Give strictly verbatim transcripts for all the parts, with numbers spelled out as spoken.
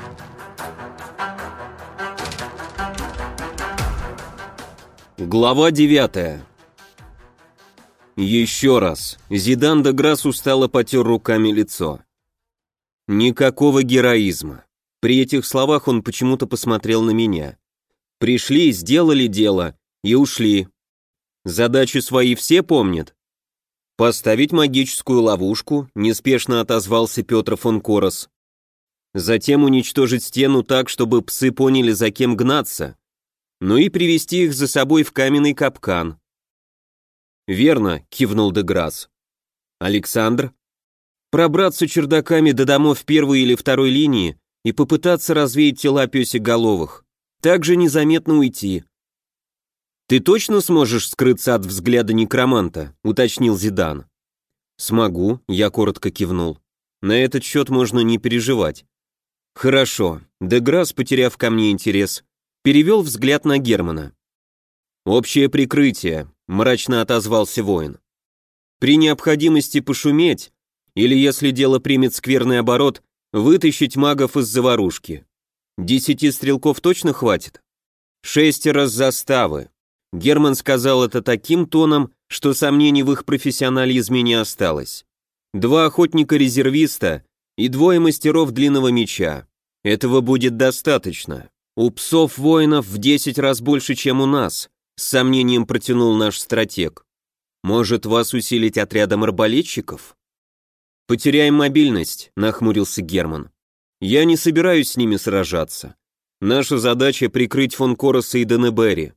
Глава девятая. Еще раз. Зидан де Грасс устало потер руками лицо. Никакого героизма. При этих словах он почему-то посмотрел на меня. Пришли, сделали дело и ушли. Задачи свои все помнят? Поставить магическую ловушку, неспешно отозвался Петр фон Корос. Затем уничтожить стену так, чтобы псы поняли, за кем гнаться. Ну и привести их за собой в каменный капкан. Верно, кивнул де Грасс. Александр? Пробраться чердаками до домов первой или второй линии и попытаться развеять тела пёсеголовых. Также незаметно уйти. Ты точно сможешь скрыться от взгляда некроманта? Уточнил Зидан. Смогу, я коротко кивнул. На этот счет можно не переживать. Хорошо. Де Грасс, потеряв ко мне интерес, перевел взгляд на Германа. «Общее прикрытие», — мрачно отозвался воин. «При необходимости пошуметь, или, если дело примет скверный оборот, вытащить магов из заварушки. Десяти стрелков точно хватит?» «Шестеро с заставы». Герман сказал это таким тоном, что сомнений в их профессионализме не осталось. «Два охотника-резервиста и двое мастеров длинного меча. Этого будет достаточно. У псов воинов в десять раз больше, чем у нас», с сомнением протянул наш стратег. «Может, вас усилить отрядом арбалетчиков?» «Потеряем мобильность», — нахмурился Герман. «Я не собираюсь с ними сражаться. Наша задача — прикрыть фон Короса и Денебери».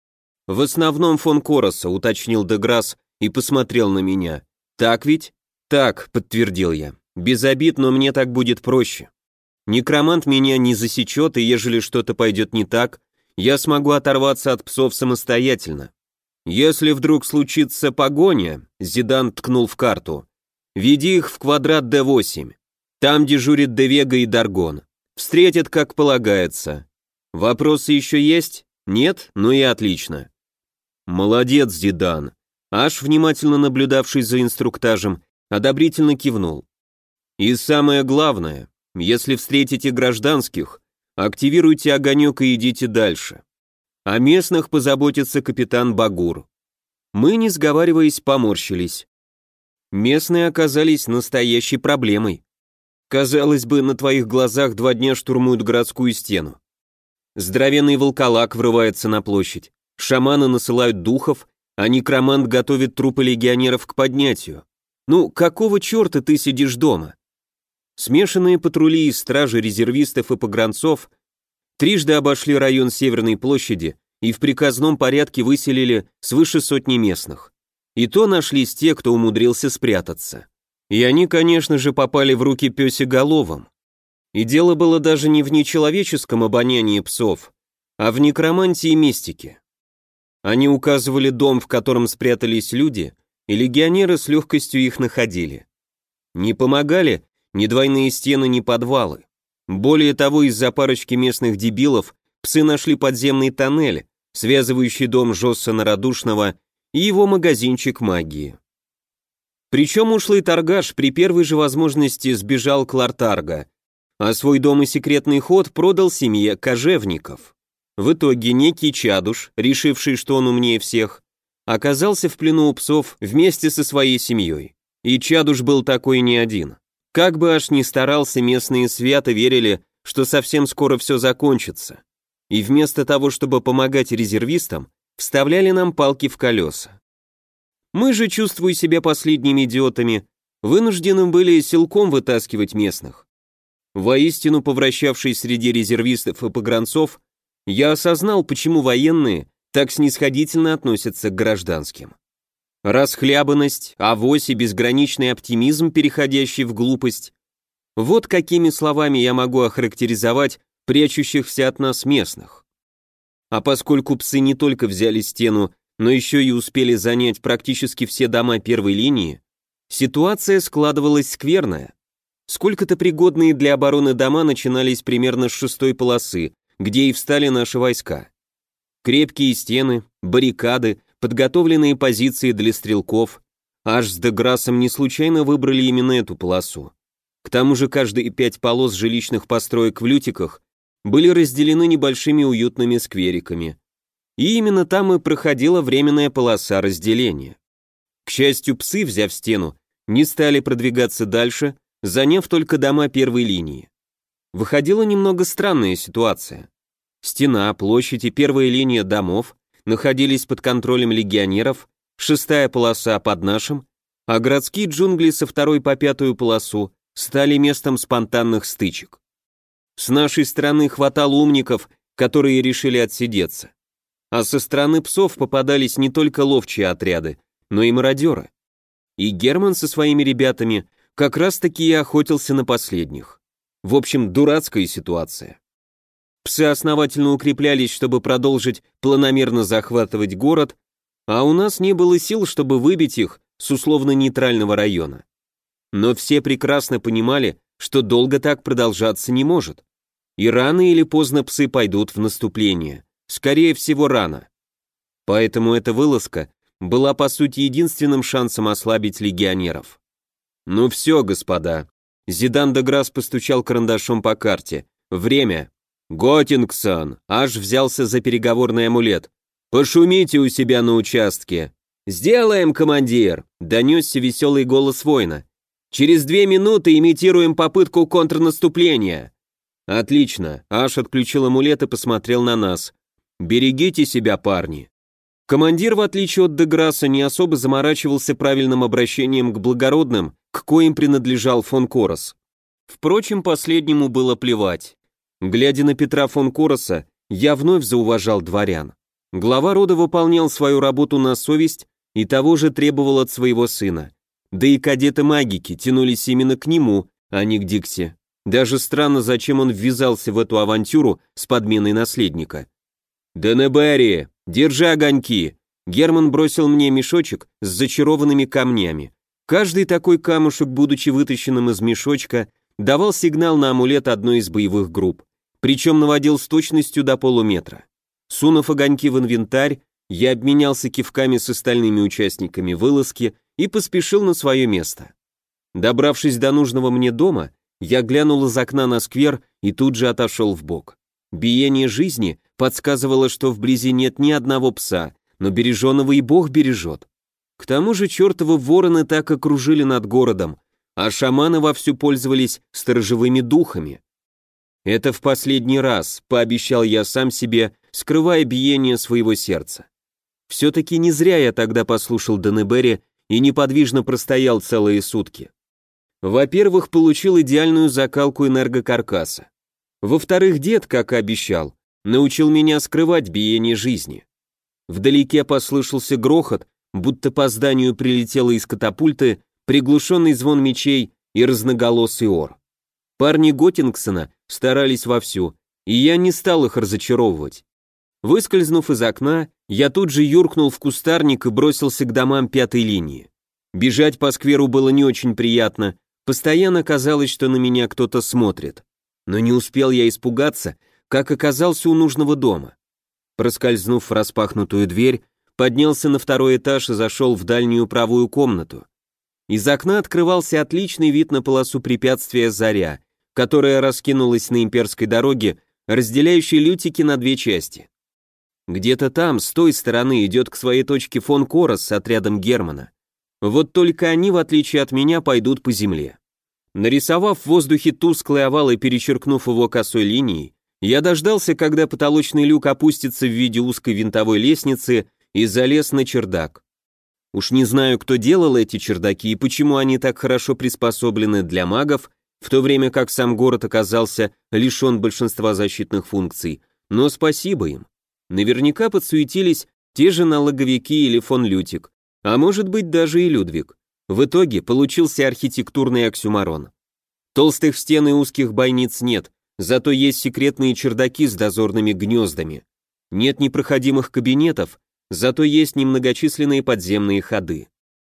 «В основном фон Короса», — уточнил де Грасс и посмотрел на меня. «Так ведь?» «Так», — подтвердил я. «Без обид, но мне так будет проще. Некромант меня не засечет, и ежели что-то пойдет не так, я смогу оторваться от псов самостоятельно. Если вдруг случится погоня», — Зидан ткнул в карту, «веди их в квадрат дэ восемь. Там дежурит де Вега и Даргон. Встретят, как полагается. Вопросы еще есть? Нет? Ну и отлично». «Молодец, Зидан», — Аш, внимательно наблюдавший за инструктажем, одобрительно кивнул. «И самое главное, если встретите гражданских, активируйте огонек и идите дальше. О местных позаботится капитан Багур». Мы, не сговариваясь, поморщились. Местные оказались настоящей проблемой. Казалось бы, на твоих глазах два дня штурмуют городскую стену. Здоровенный волколак врывается на площадь, шаманы насылают духов, а некромант готовит трупы легионеров к поднятию. Ну, какого черта ты сидишь дома? Смешанные патрули из стражи, резервистов и погранцов трижды обошли район Северной площади и в приказном порядке выселили свыше сотни местных. И то нашлись те, кто умудрился спрятаться. И они, конечно же, попали в руки пёсеголовым. И дело было даже не в нечеловеческом обонянии псов, а в некромантии и мистике. Они указывали дом, в котором спрятались люди, и легионеры с легкостью их находили. Не помогали ни двойные стены, ни подвалы. Более того, из-за парочки местных дебилов псы нашли подземный тоннель, связывающий дом Жоссена Радушного и его магазинчик магии. Причем ушлый торгаш при первой же возможности сбежал к Лартарго, а свой дом и секретный ход продал семье кожевников. В итоге некий чадуш, решивший, что он умнее всех, оказался в плену у псов вместе со своей семьей. И чадуш был такой не один. Как бы аж ни старался, местные свято верили, что совсем скоро все закончится. И вместо того, чтобы помогать резервистам, вставляли нам палки в колеса. Мы же, чувствуя себя последними идиотами, вынуждены были силком вытаскивать местных. Воистину, повращавшись среди резервистов и погранцов, я осознал, почему военные так снисходительно относятся к гражданским. Расхлябанность, авось и безграничный оптимизм, переходящий в глупость. Вот какими словами я могу охарактеризовать прячущихся от нас местных. А поскольку псы не только взяли стену, но еще и успели занять практически все дома первой линии, ситуация складывалась скверная. Сколько-то пригодные для обороны дома начинались примерно с шестой полосы, где и встали наши войска. Крепкие стены, баррикады, подготовленные позиции для стрелков. Аж с де Грассом не случайно выбрали именно эту полосу. К тому же каждые пять полос жилищных построек в Лютиках были разделены небольшими уютными сквериками. И именно там и проходила временная полоса разделения. К счастью, псы, взяв стену, не стали продвигаться дальше, заняв только дома первой линии. Выходила немного странная ситуация. Стена, площадь и первая линия домов находились под контролем легионеров, шестая полоса под нашим, а городские джунгли со второй по пятую полосу стали местом спонтанных стычек. С нашей стороны хватало умников, которые решили отсидеться. А со стороны псов попадались не только ловчие отряды, но и мародеры. И Герман со своими ребятами как раз-таки и охотился на последних. В общем, дурацкая ситуация. Псы основательно укреплялись, чтобы продолжить планомерно захватывать город, а у нас не было сил, чтобы выбить их с условно-нейтрального района. Но все прекрасно понимали, что долго так продолжаться не может. И рано или поздно псы пойдут в наступление. Скорее всего, рано. Поэтому эта вылазка была по сути единственным шансом ослабить легионеров. «Ну все, господа». Зидан де Грасс постучал карандашом по карте. «Время. Готингсон!» Аж взялся за переговорный амулет. «Пошумите у себя на участке». «Сделаем, командир!» — донесся веселый голос воина. «Через две минуты имитируем попытку контрнаступления». «Отлично!» — Аш отключил амулет и посмотрел на нас. «Берегите себя, парни». Командир, в отличие от де Грасса, не особо заморачивался правильным обращением к благородным, к коим принадлежал фон Корос. Впрочем, последнему было плевать. Глядя на Петра фон Короса, я вновь зауважал дворян. Глава рода выполнял свою работу на совесть и того же требовал от своего сына. Да и кадеты-магики тянулись именно к нему, а не к Дикси. Даже странно, зачем он ввязался в эту авантюру с подменой наследника. «Денебери, держи огоньки!» Герман бросил мне мешочек с зачарованными камнями. Каждый такой камушек, будучи вытащенным из мешочка, давал сигнал на амулет одной из боевых групп, причем наводил с точностью до полуметра. Сунув огоньки в инвентарь, я обменялся кивками с остальными участниками вылазки и поспешил на свое место. Добравшись до нужного мне дома, я глянул из окна на сквер и тут же отошел вбок. Биение жизни подсказывало, что вблизи нет ни одного пса, но береженого и Бог бережет. К тому же чертовы вороны так окружили над городом, а шаманы вовсю пользовались сторожевыми духами. Это в последний раз, пообещал я сам себе, скрывая биение своего сердца. Все-таки не зря я тогда послушал Денебери и неподвижно простоял целые сутки. Во-первых, получил идеальную закалку энергокаркаса. Во-вторых, дед, как и обещал, научил меня скрывать биение жизни. Вдалеке послышался грохот, будто по зданию прилетело из катапульты приглушенный звон мечей и разноголосый ор. Парни Готингсона старались вовсю, и я не стал их разочаровывать. Выскользнув из окна, я тут же юркнул в кустарник и бросился к домам пятой линии. Бежать по скверу было не очень приятно, постоянно казалось, что на меня кто-то смотрит. Но не успел я испугаться, как оказался у нужного дома. Проскользнув в распахнутую дверь, поднялся на второй этаж и зашел в дальнюю правую комнату. Из окна открывался отличный вид на полосу препятствия «Заря», которая раскинулась на имперской дороге, разделяющей Лютики на две части. Где-то там, с той стороны, идет к своей точке фон Корос с отрядом Германа. Вот только они, в отличие от меня, пойдут по земле. Нарисовав в воздухе тусклый овал и перечеркнув его косой линией, я дождался, когда потолочный люк опустится в виде узкой винтовой лестницы и залез на чердак. Уж не знаю, кто делал эти чердаки и почему они так хорошо приспособлены для магов, в то время как сам город оказался лишен большинства защитных функций, но спасибо им. Наверняка подсуетились те же налоговики или фон Лютик, а может быть даже и Людвиг. В итоге получился архитектурный оксюмарон. Толстых стен и узких бойниц нет, зато есть секретные чердаки с дозорными гнездами. Нет непроходимых кабинетов, зато есть немногочисленные подземные ходы.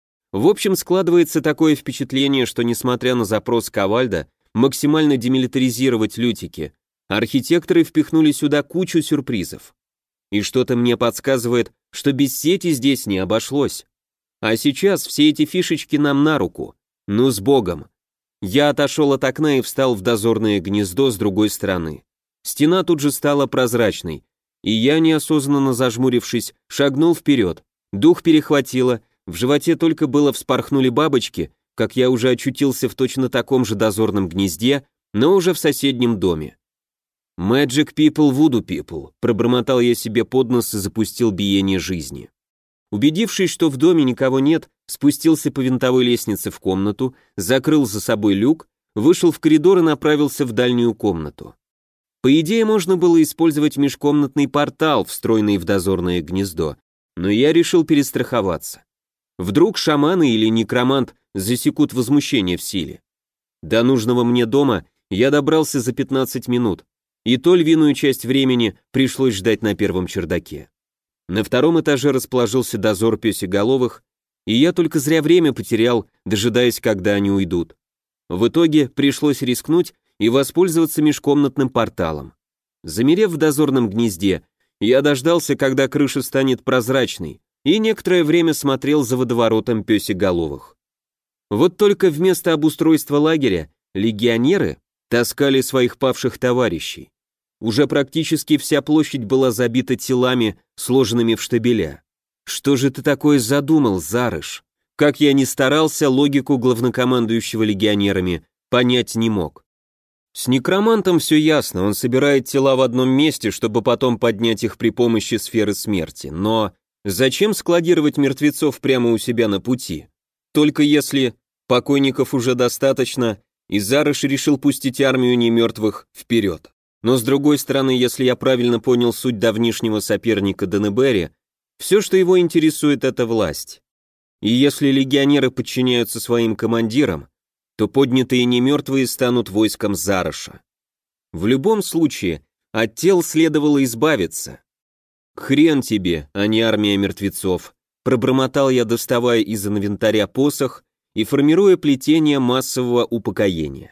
В общем, складывается такое впечатление, что несмотря на запрос Ковальда максимально демилитаризировать Лютики, архитекторы впихнули сюда кучу сюрпризов. И что-то мне подсказывает, что без сети здесь не обошлось. А сейчас все эти фишечки нам на руку. Ну с Богом. Я отошел от окна и встал в дозорное гнездо с другой стороны. Стена тут же стала прозрачной, и я, неосознанно зажмурившись, шагнул вперед. Дух перехватило, в животе только было вспорхнули бабочки, как я уже очутился в точно таком же дозорном гнезде, но уже в соседнем доме. «Magic people, voodoo people», пробормотал я себе под нос и запустил биение жизни. Убедившись, что в доме никого нет, спустился по винтовой лестнице в комнату, закрыл за собой люк, вышел в коридор и направился в дальнюю комнату. По идее, можно было использовать межкомнатный портал, встроенный в дозорное гнездо, но я решил перестраховаться. Вдруг шаманы или некромант засекут возмущение в силе. До нужного мне дома я добрался за пятнадцать минут, и то львиную часть времени пришлось ждать на первом чердаке. На втором этаже расположился дозор пёсеголовых, и я только зря время потерял, дожидаясь, когда они уйдут. В итоге пришлось рискнуть и воспользоваться межкомнатным порталом. Замерев в дозорном гнезде, я дождался, когда крыша станет прозрачной, и некоторое время смотрел за водоворотом пёсеголовых. Вот только вместо обустройства лагеря легионеры таскали своих павших товарищей. Уже практически вся площадь была забита телами, сложенными в штабеля. Что же ты такое задумал, Зарыш? Как я ни старался, логику главнокомандующего легионерами понять не мог. С некромантом все ясно, он собирает тела в одном месте, чтобы потом поднять их при помощи сферы смерти. Но зачем складировать мертвецов прямо у себя на пути? Только если покойников уже достаточно, и Зарыш решил пустить армию немертвых вперед. Но с другой стороны, если я правильно понял суть давнишнего соперника Денебери, все, что его интересует, это власть. И если легионеры подчиняются своим командирам, то поднятые немертвые станут войском Зарыша. В любом случае, от тел следовало избавиться. «Хрен тебе, а не армия мертвецов», пробормотал я, доставая из инвентаря посох и формируя плетение массового упокоения.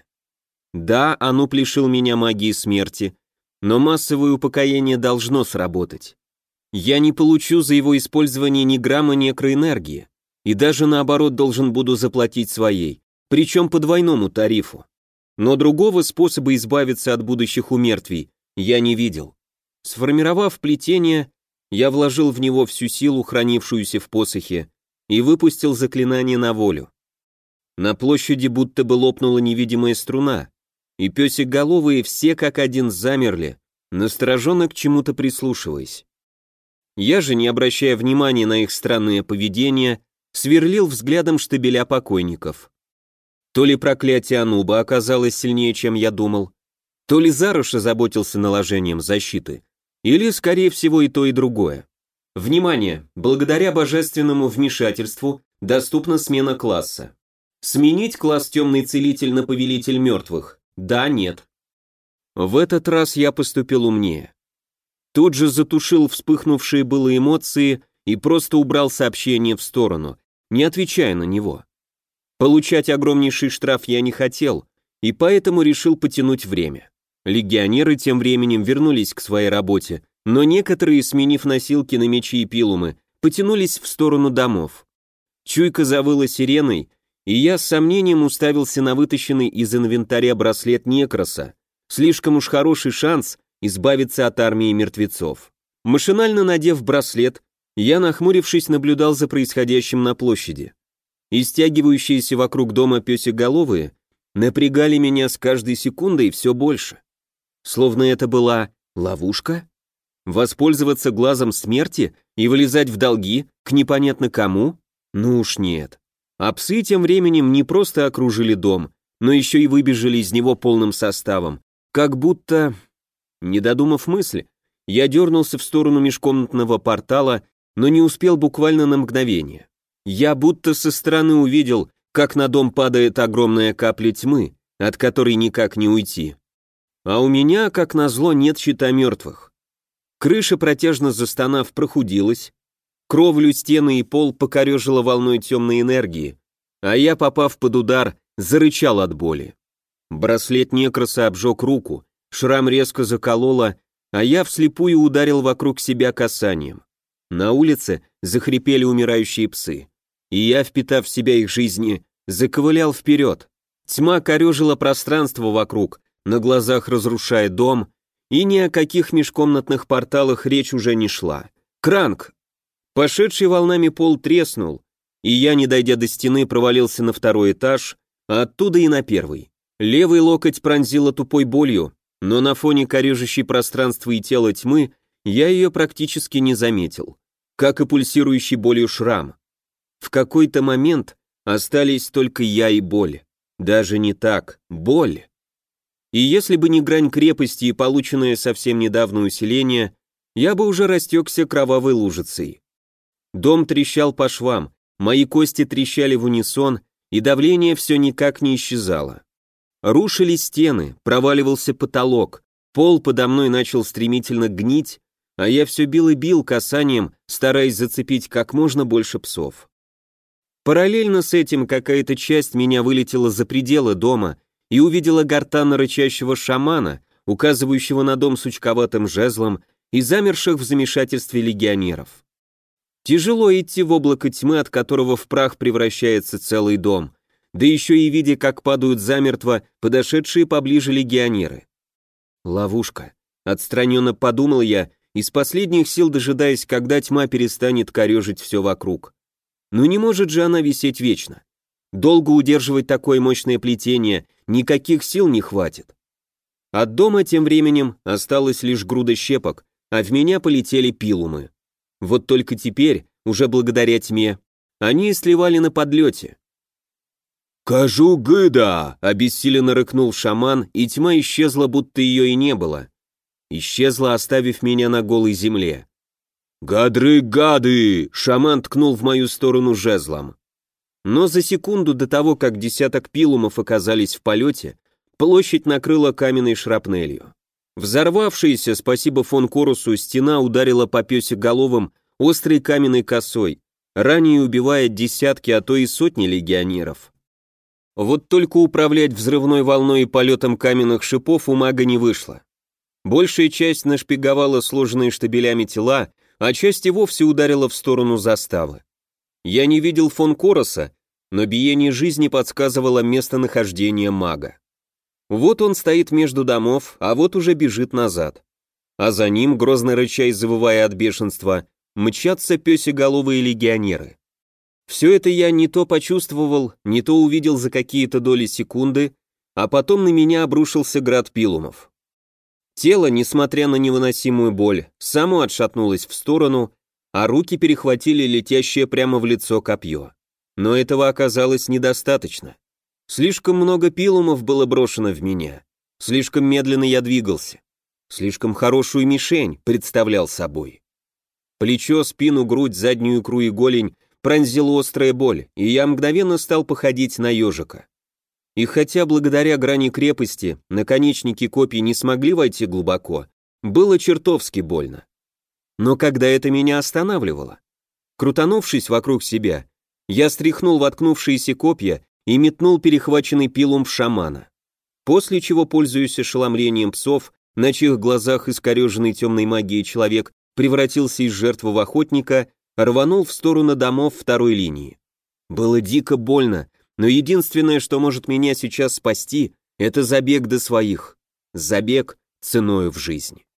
Да, Ануб лишил меня магии смерти, но массовое упокоение должно сработать. Я не получу за его использование ни грамма некроэнергии, и даже наоборот должен буду заплатить своей, причем по двойному тарифу. Но другого способа избавиться от будущих умертвий я не видел. Сформировав плетение, я вложил в него всю силу, хранившуюся в посохе, и выпустил заклинание на волю. На площади будто бы лопнула невидимая струна, и пёсеголовые все как один замерли, настороженно к чему-то прислушиваясь. Я же, не обращая внимания на их странное поведение, сверлил взглядом штабеля покойников. То ли проклятие Ануба оказалось сильнее, чем я думал, то ли Зарыш озаботился наложением защиты, или, скорее всего, и то, и другое. Внимание! Благодаря божественному вмешательству доступна смена класса. Сменить класс темный целитель на повелитель мертвых. Да, нет. В этот раз я поступил умнее. Тут же затушил вспыхнувшие было эмоции и просто убрал сообщение в сторону, не отвечая на него. Получать огромнейший штраф я не хотел, и поэтому решил потянуть время. Легионеры тем временем вернулись к своей работе, но некоторые, сменив носилки на мечи и пилумы, потянулись в сторону домов. Чуйка завыла сиреной, и я с сомнением уставился на вытащенный из инвентаря браслет Некроса. Слишком уж хороший шанс избавиться от армии мертвецов. Машинально надев браслет, я, нахмурившись, наблюдал за происходящим на площади. И стягивающиеся вокруг дома пёсеголовые напрягали меня с каждой секундой все больше. Словно это была ловушка? Воспользоваться глазом смерти и вылезать в долги к непонятно кому? Ну уж нет. А псы тем временем не просто окружили дом, но еще и выбежали из него полным составом. Как будто... Не додумав мысли, я дернулся в сторону межкомнатного портала, но не успел буквально на мгновение. Я будто со стороны увидел, как на дом падает огромная капля тьмы, от которой никак не уйти. А у меня, как назло, нет щита мертвых. Крыша, протяжно застонав, прохудилась, кровлю, стены и пол покорежило волной темной энергии, а я, попав под удар, зарычал от боли. Браслет Некроса обжег руку, шрам резко закололо, а я вслепую ударил вокруг себя касанием. На улице захрипели умирающие псы, и я, впитав в себя их жизни, заковылял вперед. Тьма корежила пространство вокруг, на глазах разрушая дом, и ни о каких межкомнатных порталах речь уже не шла. Кранк! Пошедший волнами пол треснул, и я, не дойдя до стены, провалился на второй этаж, а оттуда и на первый. Левый локоть пронзило тупой болью, но на фоне корежащей пространства и тела тьмы я ее практически не заметил, как и пульсирующий болью шрам. В какой-то момент остались только я и боль. Даже не так, боль. И если бы не грань крепости и полученное совсем недавно усиление, я бы уже растекся кровавой лужицей. Дом трещал по швам, мои кости трещали в унисон, и давление все никак не исчезало. Рушились стены, проваливался потолок, пол подо мной начал стремительно гнить, а я все бил и бил касанием, стараясь зацепить как можно больше псов. Параллельно с этим какая-то часть меня вылетела за пределы дома и увидела гортанно рычащего шамана, указывающего на дом сучковатым жезлом, и замерших в замешательстве легионеров. Тяжело идти в облако тьмы, от которого в прах превращается целый дом, да еще и видя, как падают замертво подошедшие поближе легионеры. Ловушка. Отстраненно подумал я, из последних сил дожидаясь, когда тьма перестанет корежить все вокруг. Но не может же она висеть вечно. Долго удерживать такое мощное плетение никаких сил не хватит. От дома тем временем осталась лишь груда щепок, а в меня полетели пилумы. Вот только теперь, уже благодаря тьме, они сливали на подлете. «Кажу гыда!» — обессиленно рыкнул шаман, и тьма исчезла, будто ее и не было. Исчезла, оставив меня на голой земле. «Гадры-гады!» — шаман ткнул в мою сторону жезлом. Но за секунду до того, как десяток пилумов оказались в полете, площадь накрыла каменной шрапнелью. Взорвавшаяся, спасибо фон Корусу, стена ударила по пёсеголовым острой каменной косой, ранее убивая десятки, а то и сотни легионеров. Вот только управлять взрывной волной и полетом каменных шипов у мага не вышло. Большая часть нашпиговала сложенные штабелями тела, а часть и вовсе ударила в сторону заставы. Я не видел фон Короса, но биение жизни подсказывало местонахождение мага. Вот он стоит между домов, а вот уже бежит назад. А за ним, грозно рыча и завывая от бешенства, мчатся пёсеголовые легионеры. Все это я не то почувствовал, не то увидел за какие-то доли секунды, а потом на меня обрушился град пилумов. Тело, несмотря на невыносимую боль, само отшатнулось в сторону, а руки перехватили летящее прямо в лицо копье. Но этого оказалось недостаточно. Слишком много пилумов было брошено в меня, слишком медленно я двигался, слишком хорошую мишень представлял собой. Плечо, спину, грудь, заднюю икру и голень пронзила острая боль, и я мгновенно стал походить на ежика. И хотя благодаря грани крепости наконечники копий не смогли войти глубоко, было чертовски больно. Но когда это меня останавливало? Крутанувшись вокруг себя, я стряхнул воткнувшиеся копья и метнул перехваченный пилум в шамана. После чего, пользуясь ошеломлением псов, на чьих глазах искореженный темной магией человек превратился из жертвы в охотника, рванул в сторону домов второй линии. Было дико больно, но единственное, что может меня сейчас спасти, это забег до своих. Забег ценою в жизнь.